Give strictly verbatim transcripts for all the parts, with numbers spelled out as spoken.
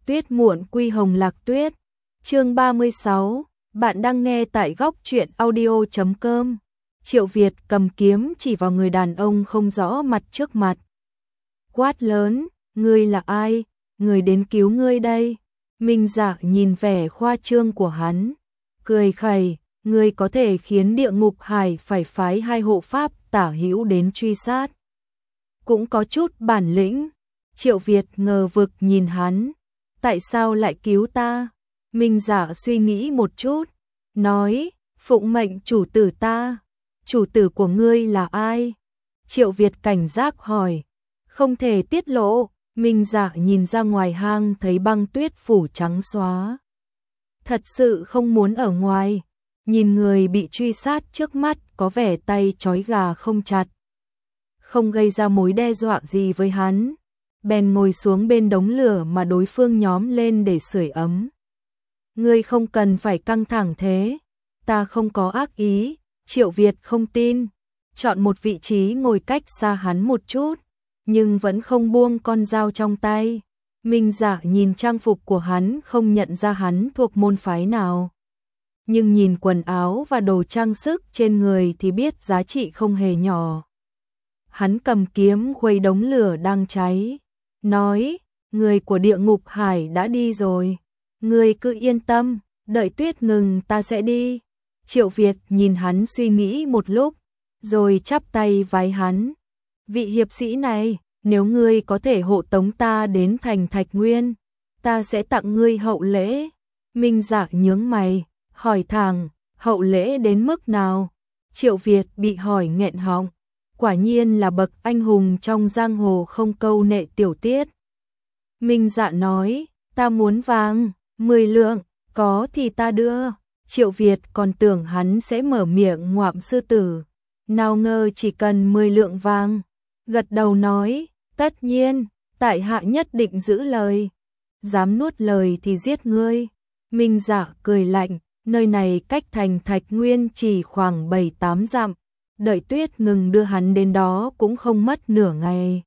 Tuyết muộn quy hồng lạc tuyết. Chương ba mươi sáu, bạn đang nghe tại góc truyện audio chấm com. Triệu Việt cầm kiếm chỉ vào người đàn ông không rõ mặt trước mặt. Quát lớn, ngươi là ai? Người đến cứu ngươi đây. Minh Dạ nhìn vẻ khoa trương của hắn, cười khẩy, ngươi có thể khiến địa ngục hải phải phái hai hộ pháp tả hữu đến truy sát. Cũng có chút bản lĩnh. Triệu Việt ngờ vực nhìn hắn, tại sao lại cứu ta? Minh Dạ suy nghĩ một chút, nói, phụng mệnh chủ tử ta. Chủ tử của ngươi là ai? Triệu Việt cảnh giác hỏi, không thể tiết lộ. Minh Dạ nhìn ra ngoài hang thấy băng tuyết phủ trắng xóa. Thật sự không muốn ở ngoài. Nhìn người bị truy sát trước mắt có vẻ tay trói gà không chặt, không gây ra mối đe dọa gì với hắn. Bèn ngồi xuống bên đống lửa mà đối phương nhóm lên để sưởi ấm. Ngươi không cần phải căng thẳng thế, ta không có ác ý. Triệu Việt không tin, chọn một vị trí ngồi cách xa hắn một chút, nhưng vẫn không buông con dao trong tay. Minh Dạ nhìn trang phục của hắn không nhận ra hắn thuộc môn phái nào, nhưng nhìn quần áo và đồ trang sức trên người thì biết giá trị không hề nhỏ. Hắn cầm kiếm khuấy đống lửa đang cháy, nói, người của địa ngục hải đã đi rồi, ngươi cứ yên tâm, đợi tuyết ngừng ta sẽ đi. Triệu Việt nhìn hắn suy nghĩ một lúc, rồi chắp tay vái hắn, vị hiệp sĩ này, nếu ngươi có thể hộ tống ta đến thành Thạch Nguyên, ta sẽ tặng ngươi hậu lễ. Minh Dạ nhướng mày, hỏi thẳng, hậu lễ đến mức nào? Triệu Việt bị hỏi nghẹn họng, quả nhiên là bậc anh hùng trong giang hồ không câu nệ tiểu tiết. Minh Dạ nói, ta muốn vàng, mười lượng, có thì ta đưa. Triệu Việt còn tưởng hắn sẽ mở miệng ngoạm sư tử, nào ngờ chỉ cần mười lượng vàng. Gật đầu nói, tất nhiên, tại hạ nhất định giữ lời. Dám nuốt lời thì giết ngươi. Minh Dạ cười lạnh, nơi này cách thành Thạch Nguyên chỉ khoảng bảy tám dặm, đợi tuyết ngừng đưa hắn đến đó cũng không mất nửa ngày.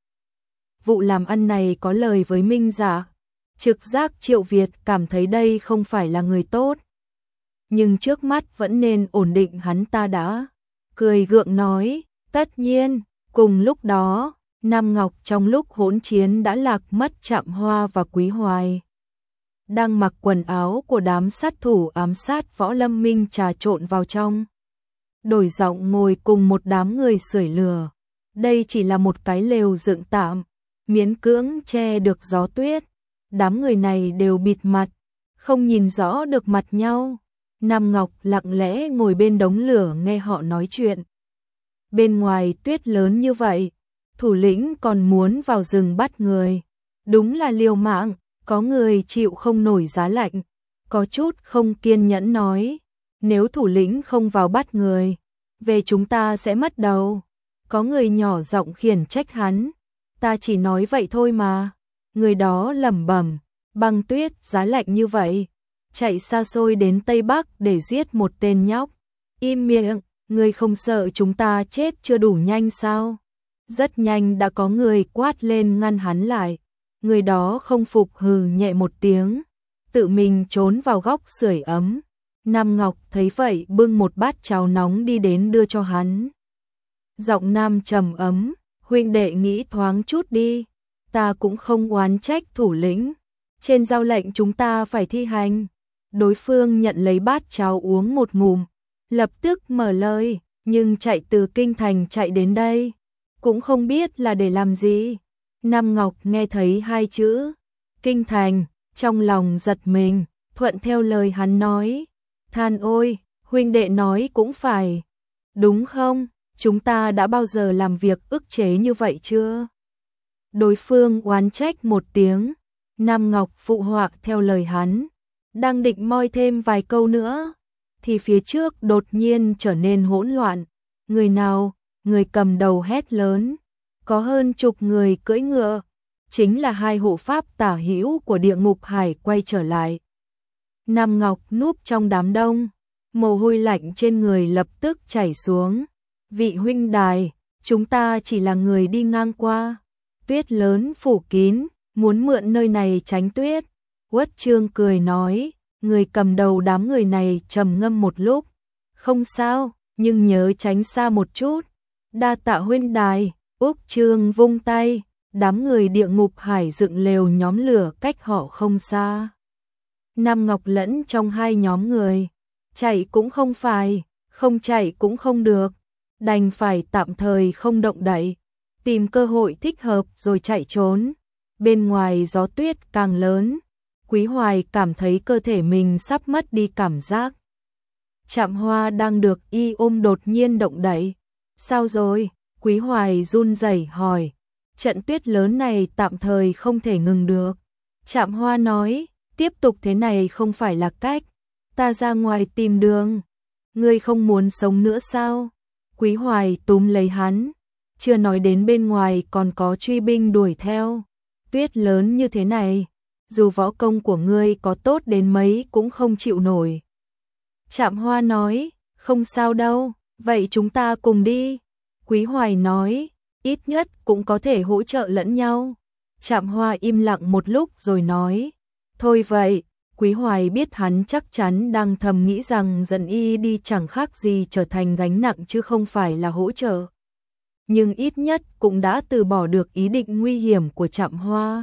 Vụ làm ăn này có lời với Minh Dạ. Trực giác Triệu Việt cảm thấy đây không phải là người tốt, nhưng trước mắt vẫn nên ổn định hắn ta đã. Cười gượng nói, tất nhiên. Cùng lúc đó, Nam Ngọc trong lúc hỗn chiến đã lạc mất Trạm Hoa và Quý Hoài, đang mặc quần áo của đám sát thủ ám sát Võ Lâm Minh trà trộn vào trong, đổi giọng ngồi cùng một đám người sưởi lửa. Đây chỉ là một cái lều dựng tạm, miễn cưỡng che được gió tuyết. Đám người này đều bịt mặt, không nhìn rõ được mặt nhau. Nam Ngọc lặng lẽ ngồi bên đống lửa nghe họ nói chuyện. Bên ngoài tuyết lớn như vậy, thủ lĩnh còn muốn vào rừng bắt người. Đúng là liều mạng, có người chịu không nổi giá lạnh. Có chút không kiên nhẫn nói, nếu thủ lĩnh không vào bắt người, về chúng ta sẽ mất đầu. Có người nhỏ giọng khiển trách hắn, ta chỉ nói vậy thôi mà. Người đó lẩm bẩm, băng tuyết giá lạnh như vậy, chạy xa xôi đến Tây Bắc để giết một tên nhóc. Im miệng, ngươi không sợ chúng ta chết chưa đủ nhanh sao? Rất nhanh đã có người quát lên ngăn hắn lại. Người đó không phục hừ nhẹ một tiếng, tự mình trốn vào góc sưởi ấm. Nam Ngọc thấy vậy bưng một bát cháo nóng đi đến đưa cho hắn. Giọng nam trầm ấm, huynh đệ nghĩ thoáng chút đi, ta cũng không oán trách thủ lĩnh. Trên giao lệnh chúng ta phải thi hành. Đối phương nhận lấy bát cháo uống một ngụm, lập tức mở lời, nhưng chạy từ kinh thành chạy đến đây, cũng không biết là để làm gì. Nam Ngọc nghe thấy hai chữ kinh thành, trong lòng giật mình, thuận theo lời hắn nói, than ôi, huynh đệ nói cũng phải, đúng không? Chúng ta đã bao giờ làm việc ức chế như vậy chưa? Đối phương oán trách một tiếng. Nam Ngọc phụ họa theo lời hắn, đang định moi thêm vài câu nữa, thì phía trước đột nhiên trở nên hỗn loạn. Người nào? Người cầm đầu hét lớn, có hơn chục người cưỡi ngựa, chính là hai hộ pháp tả hữu của địa ngục hải quay trở lại. Nam Ngọc núp trong đám đông, mồ hôi lạnh trên người lập tức chảy xuống. Vị huynh đài, chúng ta chỉ là người đi ngang qua, tuyết lớn phủ kín, muốn mượn nơi này tránh tuyết. Uất Trương cười nói, người cầm đầu đám người này trầm ngâm một lúc, không sao, nhưng nhớ tránh xa một chút. Đa tạ huynh đài. Úc Trương vung tay, đám người địa ngục hải dựng lều nhóm lửa cách họ không xa. Nam Ngọc lẫn trong hai nhóm người, chạy cũng không phải, không chạy cũng không được, đành phải tạm thời không động đậy, tìm cơ hội thích hợp rồi chạy trốn. Bên ngoài gió tuyết càng lớn, Quý Hoài cảm thấy cơ thể mình sắp mất đi cảm giác. Trạm Hoa đang được y ôm đột nhiên động đậy. Sao rồi? Quý Hoài run rẩy hỏi. Trận tuyết lớn này tạm thời không thể ngừng được. Trạm Hoa nói, tiếp tục thế này không phải là cách. Ta ra ngoài tìm đường. Ngươi không muốn sống nữa sao? Quý Hoài túm lấy hắn. Chưa nói đến bên ngoài còn có truy binh đuổi theo. Tuyết lớn như thế này, dù võ công của ngươi có tốt đến mấy cũng không chịu nổi. Trạm Hoa nói, không sao đâu, vậy chúng ta cùng đi. Quý Hoài nói, ít nhất cũng có thể hỗ trợ lẫn nhau. Trạm Hoa im lặng một lúc rồi nói, thôi vậy. Quý Hoài biết hắn chắc chắn đang thầm nghĩ rằng dẫn y đi chẳng khác gì trở thành gánh nặng chứ không phải là hỗ trợ. Nhưng ít nhất cũng đã từ bỏ được ý định nguy hiểm của Trạm Hoa.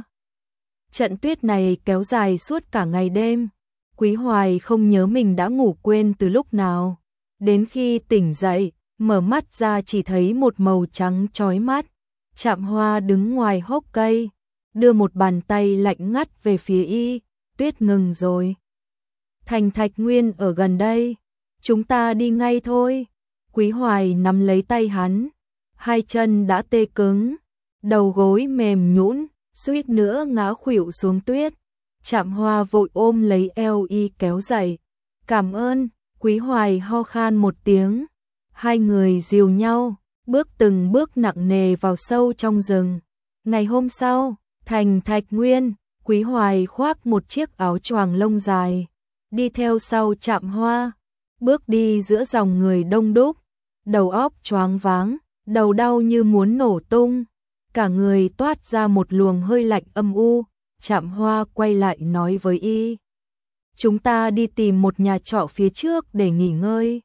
Trận tuyết này kéo dài suốt cả ngày đêm. Quý Hoài không nhớ mình đã ngủ quên từ lúc nào. Đến khi tỉnh dậy, mở mắt ra chỉ thấy một màu trắng chói mắt. Trạm Hoa đứng ngoài hốc cây, đưa một bàn tay lạnh ngắt về phía y. Tuyết ngừng rồi. Thành Thạch Nguyên ở gần đây. Chúng ta đi ngay thôi. Quý Hoài nắm lấy tay hắn. Hai chân đã tê cứng, đầu gối mềm nhũn, suýt nữa ngã khuỵu xuống tuyết. Trạm Hoa vội ôm lấy eo y kéo dậy. Cảm ơn. Quý Hoài ho khan một tiếng. Hai người dìu nhau, bước từng bước nặng nề vào sâu trong rừng. Ngày hôm sau, thành Thạch Nguyên, Quý Hoài khoác một chiếc áo choàng lông dài, đi theo sau Trạm Hoa, bước đi giữa dòng người đông đúc, đầu óc choáng váng, đầu đau như muốn nổ tung, cả người toát ra một luồng hơi lạnh âm u. Trạm Hoa quay lại nói với y, chúng ta đi tìm một nhà trọ phía trước để nghỉ ngơi.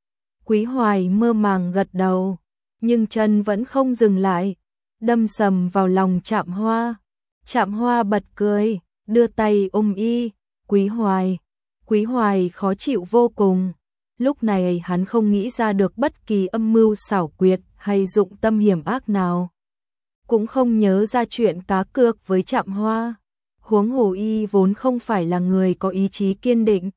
Quý Hoài mơ màng gật đầu, nhưng chân vẫn không dừng lại, đâm sầm vào lòng Trạm Hoa. Trạm Hoa bật cười, đưa tay ôm y. Quý Hoài, Quý Hoài khó chịu vô cùng. Lúc này hắn không nghĩ ra được bất kỳ âm mưu xảo quyệt hay dụng tâm hiểm ác nào. Cũng không nhớ ra chuyện cá cược với Trạm Hoa. Huống hồ y vốn không phải là người có ý chí kiên định.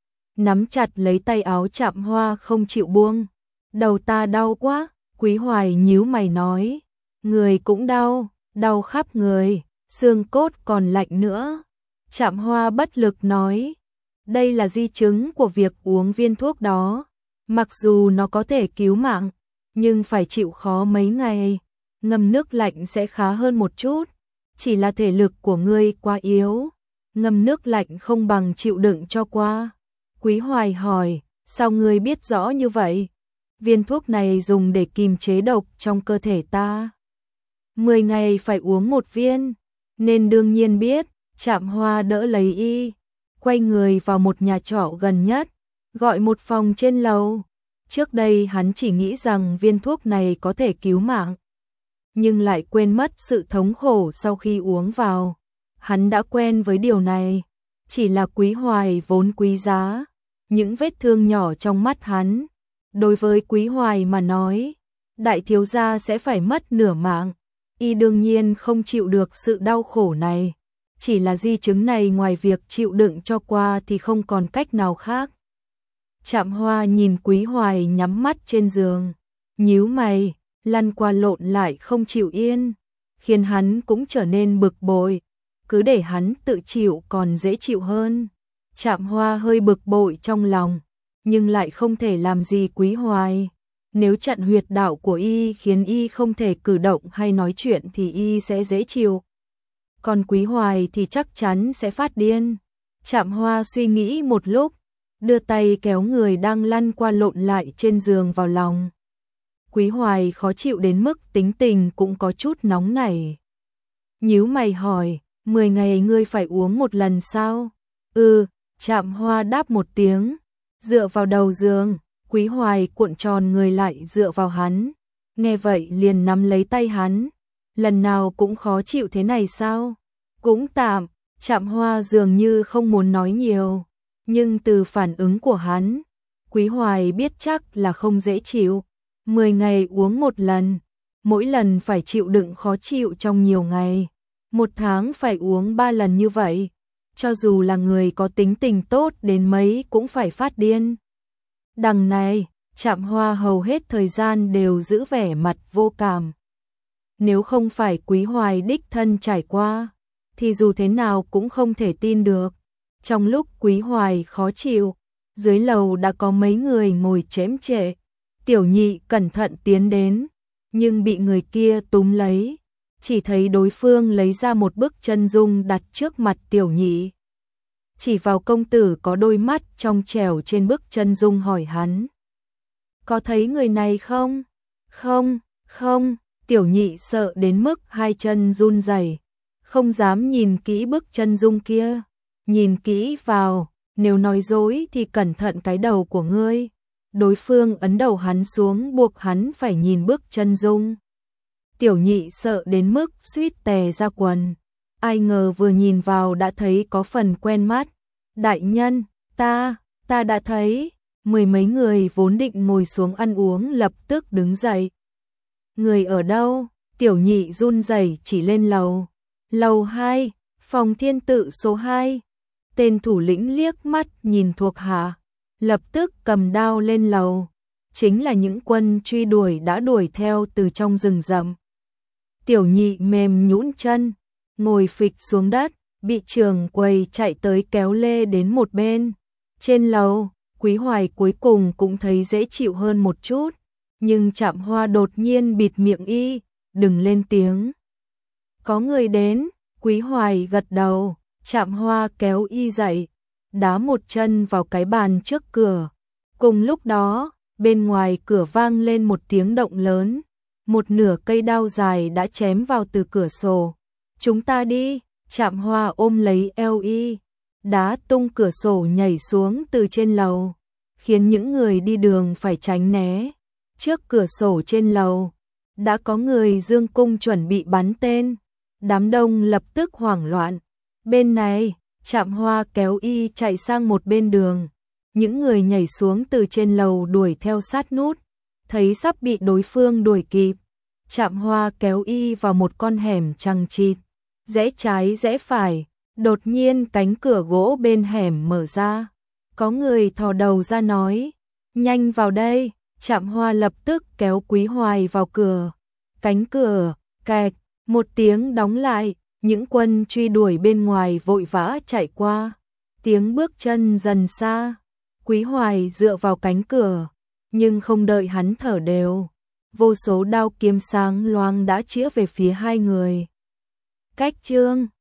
Nắm chặt lấy tay áo Trạm Hoa không chịu buông. Đầu ta đau quá. Quý Hoài nhíu mày nói. Người cũng đau, đau khắp người, xương cốt còn lạnh nữa. Trạm Hoa bất lực nói. Đây là di chứng của việc uống viên thuốc đó. Mặc dù nó có thể cứu mạng, nhưng phải chịu khó mấy ngày. Ngâm nước lạnh sẽ khá hơn một chút. Chỉ là thể lực của ngươi quá yếu. Ngâm nước lạnh không bằng chịu đựng cho qua. Quý Hoài hỏi, sao ngươi biết rõ như vậy? Viên thuốc này dùng để kiềm chế độc trong cơ thể ta. Mười ngày phải uống một viên, nên đương nhiên biết. Trạm Hoa đỡ lấy y, quay người vào một nhà trọ gần nhất, gọi một phòng trên lầu. Trước đây hắn chỉ nghĩ rằng viên thuốc này có thể cứu mạng, nhưng lại quên mất sự thống khổ sau khi uống vào. Hắn đã quen với điều này, chỉ là Quý Hoài vốn quý giá, những vết thương nhỏ trong mắt hắn. Đối với Quý Hoài mà nói, đại thiếu gia sẽ phải mất nửa mạng, y đương nhiên không chịu được sự đau khổ này. Chỉ là di chứng này ngoài việc chịu đựng cho qua thì không còn cách nào khác. Trạm Hoa nhìn Quý Hoài nhắm mắt trên giường, nhíu mày, lăn qua lộn lại không chịu yên, khiến hắn cũng trở nên bực bội. Cứ để hắn tự chịu còn dễ chịu hơn. Trạm Hoa hơi bực bội trong lòng, nhưng lại không thể làm gì Quý Hoài. Nếu chặn huyệt đạo của y khiến y không thể cử động hay nói chuyện thì y sẽ dễ chịu. Còn Quý Hoài thì chắc chắn sẽ phát điên. Trạm Hoa suy nghĩ một lúc, đưa tay kéo người đang lăn qua lộn lại trên giường vào lòng. Quý Hoài khó chịu đến mức tính tình cũng có chút nóng nảy. Nhíu mày hỏi, Mười ngày ngươi phải uống một lần sao? Ừ, Trạm Hoa đáp một tiếng, dựa vào đầu giường, Quý Hoài cuộn tròn người lại dựa vào hắn. Nghe vậy liền nắm lấy tay hắn. Lần nào cũng khó chịu thế này sao? Cũng tạm, Trạm Hoa dường như không muốn nói nhiều. Nhưng từ phản ứng của hắn, Quý Hoài biết chắc là không dễ chịu. Mười ngày uống một lần, mỗi lần phải chịu đựng khó chịu trong nhiều ngày. Một tháng phải uống ba lần như vậy. Cho dù là người có tính tình tốt đến mấy cũng phải phát điên. Đằng này, Trạm Hoa hầu hết thời gian đều giữ vẻ mặt vô cảm. Nếu không phải Quý Hoài đích thân trải qua, thì dù thế nào cũng không thể tin được. Trong lúc Quý Hoài khó chịu, dưới lầu đã có mấy người ngồi chém chệ. Tiểu Nhị cẩn thận tiến đến, nhưng bị người kia túm lấy. Chỉ thấy đối phương lấy ra một bức chân dung đặt trước mặt Tiểu Nhị. Chỉ vào công tử có đôi mắt trong trẻo trên bức chân dung hỏi hắn. Có thấy người này không? Không, không, Tiểu Nhị sợ đến mức hai chân run rẩy, không dám nhìn kỹ bức chân dung kia. Nhìn kỹ vào, nếu nói dối thì cẩn thận cái đầu của ngươi. Đối phương ấn đầu hắn xuống buộc hắn phải nhìn bức chân dung. Tiểu Nhị sợ đến mức suýt tè ra quần. Ai ngờ vừa nhìn vào đã thấy có phần quen mắt. Đại nhân, ta, ta đã thấy. Mười mấy người vốn định ngồi xuống ăn uống lập tức đứng dậy. Người ở đâu? Tiểu Nhị run rẩy chỉ lên lầu. Lầu hai, phòng thiên tự số hai. Tên thủ lĩnh liếc mắt nhìn thuộc hạ, lập tức cầm đao lên lầu. Chính là những quân truy đuổi đã đuổi theo từ trong rừng rậm. Tiểu Nhị mềm nhũn chân, ngồi phịch xuống đất, bị trưởng quầy chạy tới kéo lê đến một bên. Trên lầu, Quý Hoài cuối cùng cũng thấy dễ chịu hơn một chút, nhưng Trạm Hoa đột nhiên bịt miệng y, đừng lên tiếng. Có người đến, Quý Hoài gật đầu, Trạm Hoa kéo y dậy, đá một chân vào cái bàn trước cửa. Cùng lúc đó, bên ngoài cửa vang lên một tiếng động lớn, một nửa cây đao dài đã chém vào từ cửa sổ. Chúng ta đi, Trạm Hoa ôm lấy eo y, đá tung cửa sổ nhảy xuống từ trên lầu, khiến những người đi đường phải tránh né. Trước cửa sổ trên lầu, đã có người dương cung chuẩn bị bắn tên. Đám đông lập tức hoảng loạn. Bên này, Trạm Hoa kéo y chạy sang một bên đường. Những người nhảy xuống từ trên lầu đuổi theo sát nút. Thấy sắp bị đối phương đuổi kịp, Trạm Hoa kéo y vào một con hẻm chằng chịt, rẽ trái rẽ phải. Đột nhiên cánh cửa gỗ bên hẻm mở ra. Có người thò đầu ra nói, nhanh vào đây. Trạm Hoa lập tức kéo Quý Hoài vào cửa. Cánh cửa, kẹt, một tiếng đóng lại. Những quân truy đuổi bên ngoài vội vã chạy qua. Tiếng bước chân dần xa. Quý Hoài dựa vào cánh cửa, nhưng không đợi hắn thở đều, vô số đao kiếm sáng loáng đã chĩa về phía hai người. Cách chương